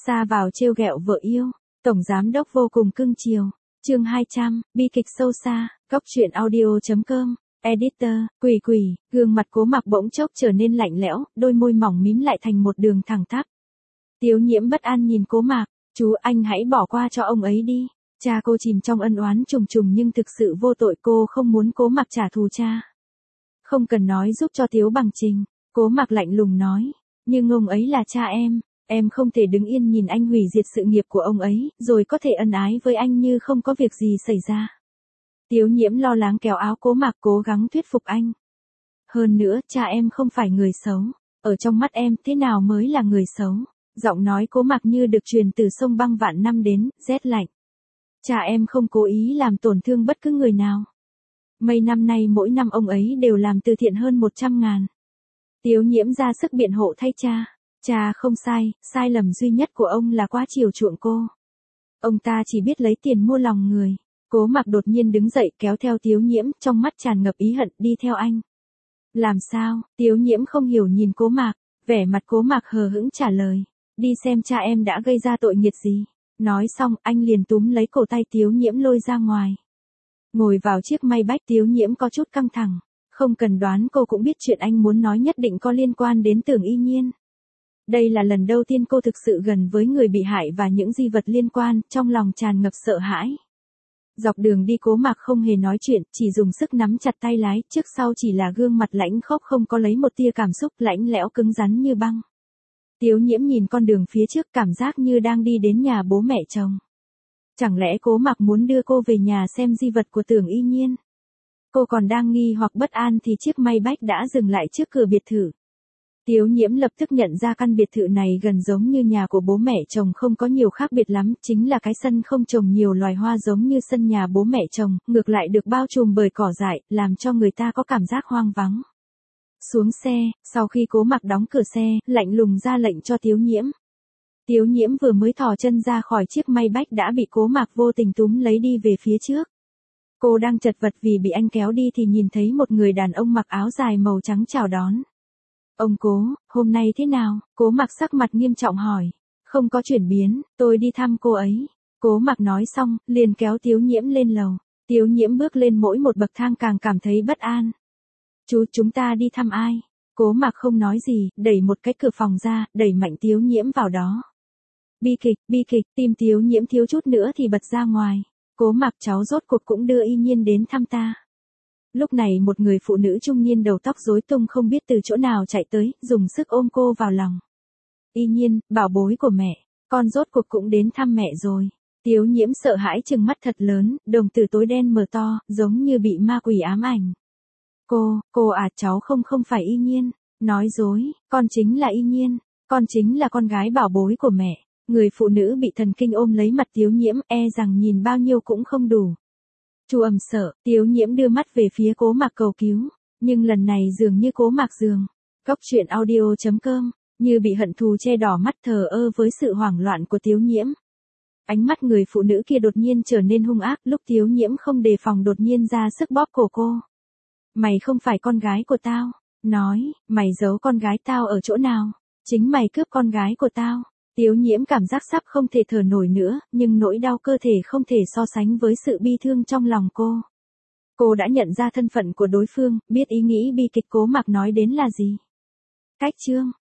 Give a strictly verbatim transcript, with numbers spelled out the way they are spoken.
Sa vào trêu ghẹo vợ yêu, tổng giám đốc vô cùng cưng chiều. Chương hai trăm, bi kịch sâu xa, góc truyện audio chấm com. Editor, Quỷ Quỷ, gương mặt Cố Mặc bỗng chốc trở nên lạnh lẽo, đôi môi mỏng mím lại thành một đường thẳng tắp. Tiếu Nhiễm bất an nhìn Cố Mặc, "Chú, anh hãy bỏ qua cho ông ấy đi." Cha cô chìm trong ân oán trùng trùng nhưng thực sự vô tội, cô không muốn Cố Mặc trả thù cha. "Không cần nói giúp cho Tiếu Bằng Trình." Cố Mặc lạnh lùng nói, "Nhưng ông ấy là cha em, em không thể đứng yên nhìn anh hủy diệt sự nghiệp của ông ấy, rồi có thể ân ái với anh như không có việc gì xảy ra." Tiếu Nhiễm lo lắng kéo áo Cố Mặc cố gắng thuyết phục anh. "Hơn nữa, cha em không phải người xấu, ở trong mắt em thế nào mới là người xấu?" Giọng nói Cố Mặc như được truyền từ sông băng vạn năm đến, rét lạnh. "Cha em không cố ý làm tổn thương bất cứ người nào. Mấy năm nay mỗi năm ông ấy đều làm từ thiện hơn một trăm ngàn. Tiếu Nhiễm ra sức biện hộ thay cha. "Cha không sai, sai lầm duy nhất của ông là quá chiều chuộng cô. Ông ta chỉ biết lấy tiền mua lòng người." Cố Mặc đột nhiên đứng dậy kéo theo Tiếu Nhiễm, trong mắt tràn ngập ý hận, "Đi theo anh." "Làm sao?" Tiếu Nhiễm không hiểu nhìn Cố Mặc, vẻ mặt Cố Mặc hờ hững trả lời, "Đi xem cha em đã gây ra tội nghiệt gì." Nói xong, anh liền túm lấy cổ tay Tiếu Nhiễm lôi ra ngoài. Ngồi vào chiếc may bách, Tiếu Nhiễm có chút căng thẳng. Không cần đoán cô cũng biết chuyện anh muốn nói nhất định có liên quan đến Tưởng Y Nhiên. Đây là lần đầu tiên cô thực sự gần với người bị hại và những di vật liên quan, trong lòng tràn ngập sợ hãi. Dọc đường đi Cố Mặc không hề nói chuyện, chỉ dùng sức nắm chặt tay lái, trước sau chỉ là gương mặt lãnh khốc không có lấy một tia cảm xúc, lạnh lẽo cứng rắn như băng. Tiếu Nhiễm nhìn con đường phía trước, cảm giác như đang đi đến nhà bố mẹ chồng. Chẳng lẽ Cố Mặc muốn đưa cô về nhà xem di vật của Tưởng Y Nhiên? Cô còn đang nghi hoặc bất an thì chiếc may bách đã dừng lại trước cửa biệt thự. Tiếu Nhiễm lập tức nhận ra căn biệt thự này gần giống như nhà của bố mẹ chồng, không có nhiều khác biệt lắm, chính là cái sân không trồng nhiều loài hoa giống như sân nhà bố mẹ chồng, ngược lại được bao trùm bởi cỏ dại, làm cho người ta có cảm giác hoang vắng. Xuống xe, sau khi Cố Mặc đóng cửa xe, lạnh lùng ra lệnh cho Tiếu Nhiễm. Tiếu Nhiễm vừa mới thò chân ra khỏi chiếc may bách đã bị Cố Mặc vô tình túm lấy đi về phía trước. Cô đang chật vật vì bị anh kéo đi thì nhìn thấy một người đàn ông mặc áo dài màu trắng chào đón. "Ông Cố, hôm nay thế nào?" Cố Mặc sắc mặt nghiêm trọng hỏi. "Không có chuyển biến, tôi đi thăm cô ấy." Cố Mặc nói xong, liền kéo Tiếu Nhiễm lên lầu. Tiếu Nhiễm bước lên mỗi một bậc thang càng cảm thấy bất an. "Chú, chúng ta đi thăm ai?" Cố Mặc không nói gì, đẩy một cái cửa phòng ra, đẩy mạnh Tiếu Nhiễm vào đó. Bi kịch, bi kịch, tim Tiếu Nhiễm thiếu chút nữa thì bật ra ngoài. "Cố Mặc, cháu rốt cuộc cũng đưa Y Nhiên đến thăm ta." Lúc này một người phụ nữ trung niên đầu tóc rối tung không biết từ chỗ nào chạy tới, dùng sức ôm cô vào lòng. "Y Nhiên, bảo bối của mẹ, con rốt cuộc cũng đến thăm mẹ rồi." Tiếu Nhiễm sợ hãi trừng mắt thật lớn, đồng tử tối đen mờ to, giống như bị ma quỷ ám ảnh. "Cô, cô à, cháu không không phải Y Nhiên." "Nói dối, con chính là Y Nhiên, con chính là con gái bảo bối của mẹ." Người phụ nữ bị thần kinh ôm lấy mặt Tiếu Nhiễm, e rằng nhìn bao nhiêu cũng không đủ. Chu ầm sợ, Tiếu Nhiễm đưa mắt về phía Cố Mặc cầu cứu, nhưng lần này dường như Cố Mặc giường. Góc truyện audio chấm com, như bị hận thù che đỏ mắt, thờ ơ với sự hoảng loạn của Tiếu Nhiễm. Ánh mắt người phụ nữ kia đột nhiên trở nên hung ác, lúc Tiếu Nhiễm không đề phòng đột nhiên ra sức bóp cổ cô. "Mày không phải con gái của tao." Nói, "Mày giấu con gái tao ở chỗ nào? Chính mày cướp con gái của tao." Tiếu Nhiễm cảm giác sắp không thể thở nổi nữa, nhưng nỗi đau cơ thể không thể so sánh với sự bi thương trong lòng cô. Cô đã nhận ra thân phận của đối phương, biết ý nghĩ bi kịch Cố Mặc nói đến là gì. Cách chương